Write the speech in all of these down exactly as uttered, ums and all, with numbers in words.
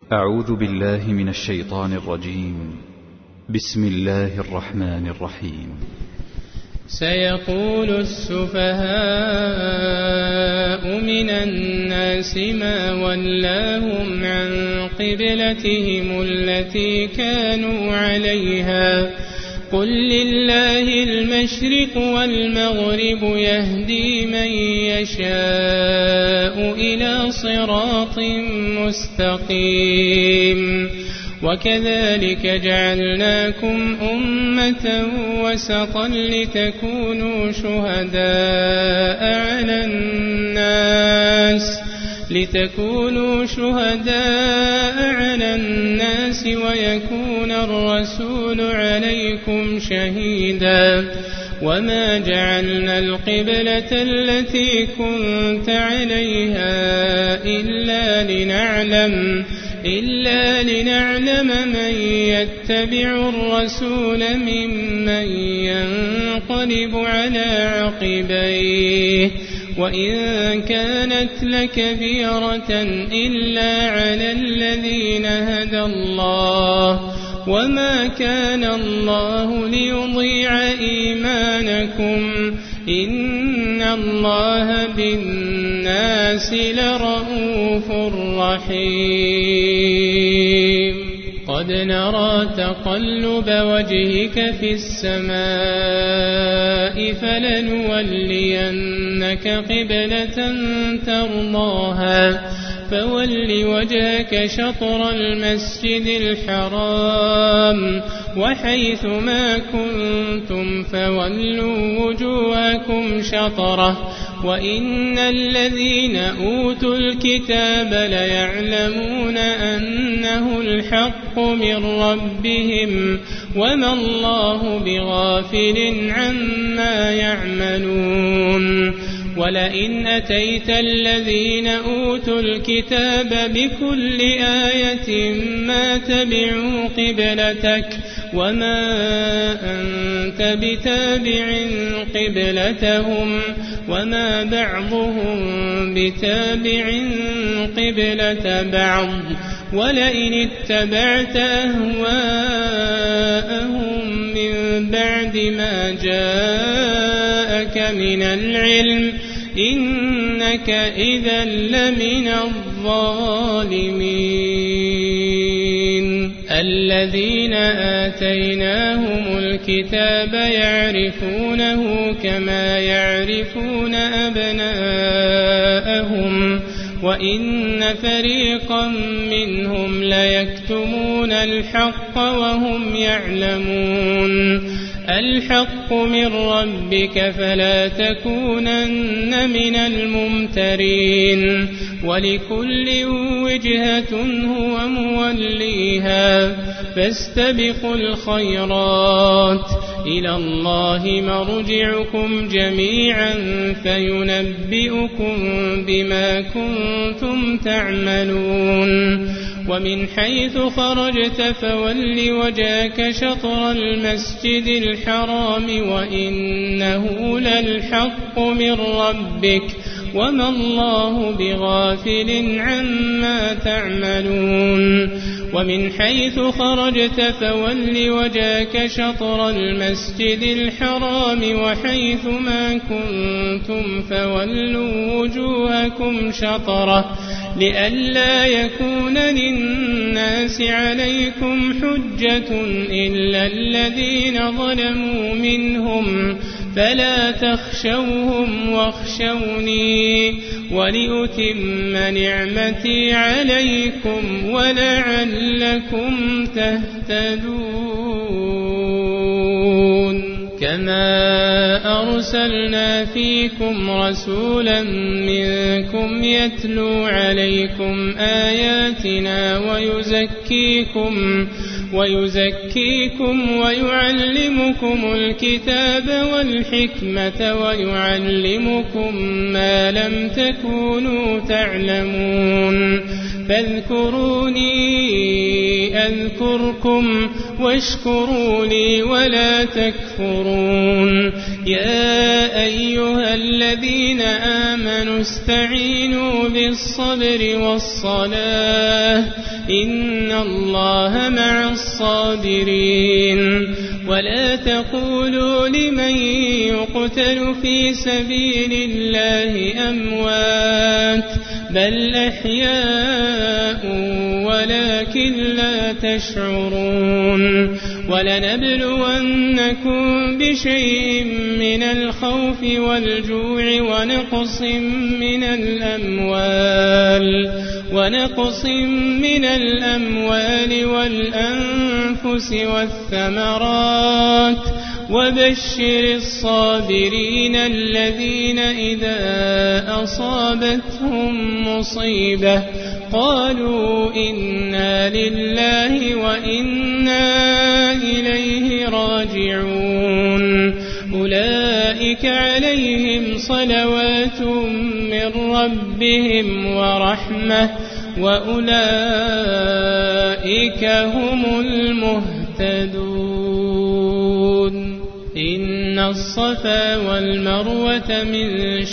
أعوذ بالله من الشيطان الرجيم. بسم الله الرحمن الرحيم. سيقول السفهاء من الناس ما ولاهم عن قبلتهم التي كانوا عليها قل لله المشرق والمغرب يهدي من يشاء إلى صراط مستقيم وكذلك جعلناكم أمة وسطا لتكونوا شهداء على الناس لتكونوا شهداء على الناس ويكون الرسول عليكم شهيدا وما جعلنا القبلة التي كنت عليها إلا لنعلم إلا لنعلم من يتبع الرسول ممن ينقلب على عقبيه وإن كانت لكبيرة إلا على الذين هدى الله وما كان الله ليضيع إيمانكم إن الله بالناس لرءوف رحيم. قد نرى تقلب وجهك في السماء فلنولينك قبلة ترضاها فول وجهك شطر المسجد الحرام وحيث ما كنتم فولوا وجوهكم شطره وإن الذين أوتوا الكتاب ليعلمون أنه الحق من ربهم وما الله بغافل عما يعملون. ولئن أتيت الذين أوتوا الكتاب بكل آية ما تبعوا قبلتك وما أنت بتابع قبلتهم وما بعضهم بتابع قبلة بعض ولئن اتبعت أهواءهم من بعد ما جاءك من العلم إنك إذا لمن الظالمين. الذين آتيناهم الكتاب يعرفونه كما يعرفون أبناءهم وإن فريقا منهم ليكتمون الحق وهم يعلمون. الحق من ربك فلا تكونن من الممترين ولكل وجهة هو موليها فاستبقوا الخيرات إلى الله مرجعكم جميعا فينبئكم بما كنتم تعملون. ومن حيث خرجت فول وجهك شطر المسجد الحرام وإنه للحق من ربك وما الله بغافل عما تعملون. ومن حيث خرجت فول وجهك شطر المسجد الحرام وحيث ما كنتم فولوا وجوهكم شطره لئلا يكون للناس عليكم حجة إلا الذين ظلموا منهم فلا تخشوهم واخشوني ولأتم نعمتي عليكم ولعلكم تهتدون. كما أرسلنا فيكم رسولا منكم يتلو عليكم آياتنا ويزكيكم ويزكيكم ويعلمكم الكتاب والحكمة ويعلمكم ما لم تكونوا تعلمون. فاذكروني أذكركم واشكروا لي ولا تكفرون. يا أيها الذين آمنوا استعينوا بالصبر والصلاة إن الله مع الصابرين ولا تقولوا لمن يقتل في سبيل الله أموات بل أحياء ولكن لا تشعرون ولنبلونكم بشيء من الخوف والجوع ونقص من الأموال ونقص من الأموال والأنفس والثمرات وبشر الصابرين الذين إذا أصابتهم مصيبة قالوا إنا لله وإنا إليه راجعون أولئك عليهم صلوات من ربهم ورحمة وأولئك هم المهتدون إن الصفا والمروة من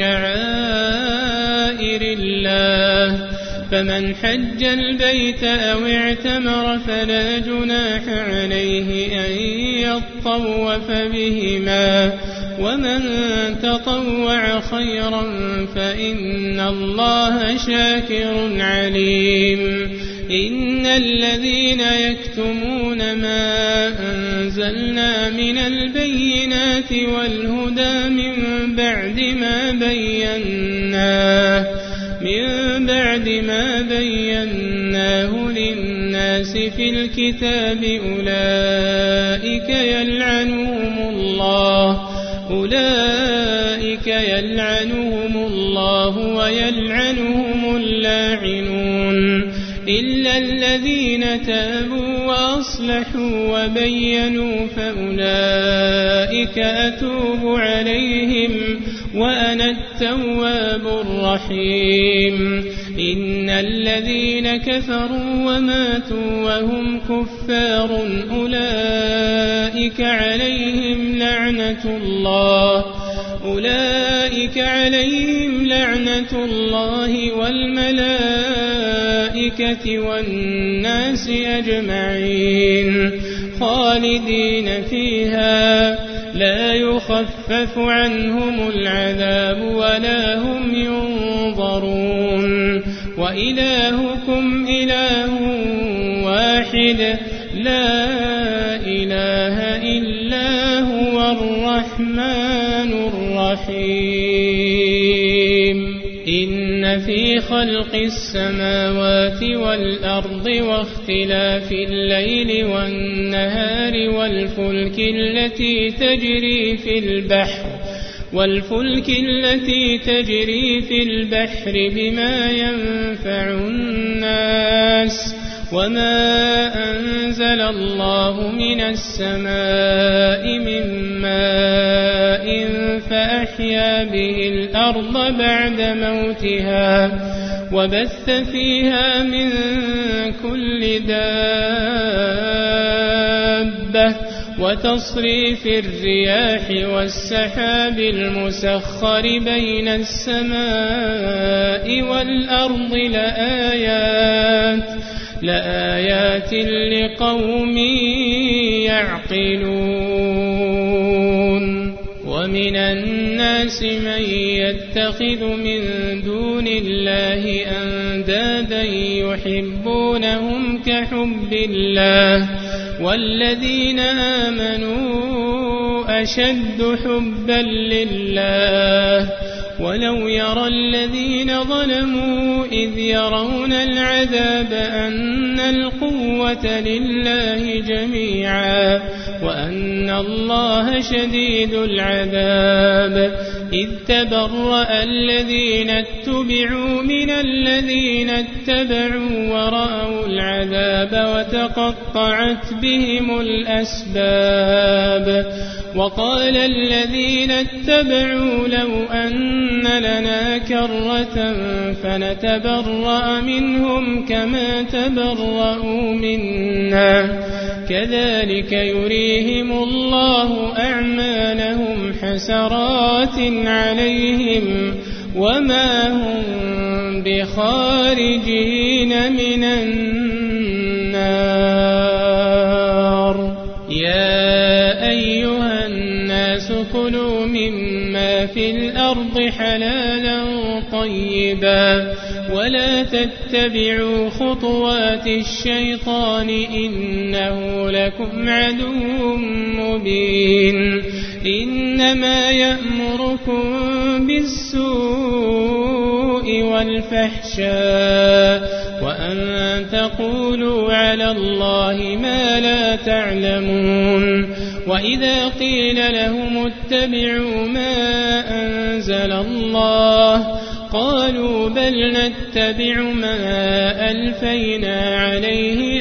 شعائر الله فمن حج البيت أو اعتمر فلا جناح عليه أن يطوف بهما ومن تطوع خيرا فإن الله شاكر عليم إن الذين يكتمون ما أنزلنا من البينات والهدى من بعد ما بيناه من بعد ما بيناه للناس في الكتاب أولئك يلعنهم الله أولئك يلعنهم الله ويلعنهم اللاعنون إلا الذين تابوا وأصلحوا وبينوا فأولئك أتوب عليهم وأنا التواب الرحيم إن الذين كفروا وماتوا وهم كفار أولئك عليهم لعنة الله أولئك عليهم لعنة الله والملائكة والناس أجمعين خالدين فيها لا يخفف عنهم العذاب ولا هم ينظرون وإلهكم إله واحد لا إله إلا هو الرحمن الرحيم إن في خلق السماوات والأرض واختلاف الليل والنهار والفلك التي تجري في البحر والفلك التي تجري في البحر بما ينفع الناس وما أنزل الله من السماء من ماء فأحيا به الأرض بعد موتها وبث فيها من كل دابة وتصريف الرياح والسحاب المسخر بين السماء والأرض لآيات لآيات لقوم يعقلون ومن الناس من يتخذ من دون الله أندادا يحبونهم كحب الله والذين آمنوا أشد حبا لله ولو يرى الذين ظلموا إذ يرون العذاب أن القوة لله جميعا وأن الله شديد العذاب إذ تبرأ الذين اتبعوا من الذين اتبعوا ورأوا العذاب وتقطعت بهم الأسباب وقال الذين اتبعوا لو أن لنا كرة فنتبرأ منهم كما تبرأوا منا كذلك يريهم الله أعمالهم حسرات عليهم وما هم بخارجين من النار. كلوا مما في الأرض حلالا طيبا ولا تتبعوا خطوات الشيطان إنه لكم عدو مبين إنما يأمركم بالسوء والفحشاء وأن تقولوا على الله ما لا تعلمون وإذا قيل لهم اتبعوا ما أنزل الله قالوا بل نتبع ما ألفينا عليه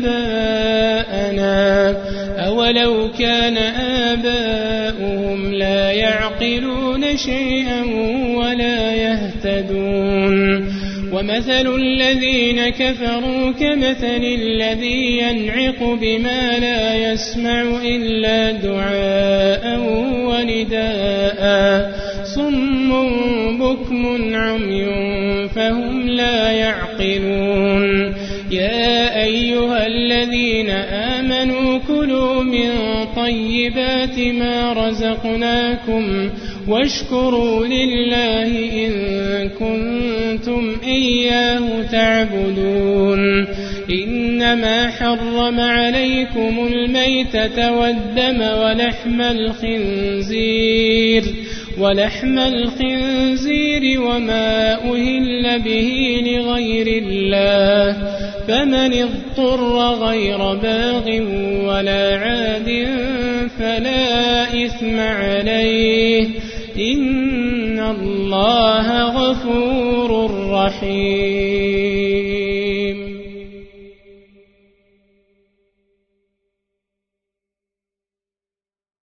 آباءنا أولو كان آباؤهم لا يعقلون شيئا ولا يهتدون ومثل الذين كفروا كمثل الذي ينعق بما لا يسمع إلا دعاء ونداء صم بكم عمي فهم لا يعقلون يا أيها الذين آمنوا كلوا من طيبات ما رزقناكم واشكروا لله إن كنتم إياه تعبدون إنما حرم عليكم الميتة والدم ولحم الخنزير ولحم الخنزير وما أهل به لغير الله فمن اضطر غير باغ ولا عاد فلا إثم عليه إن الله غفور رحيم.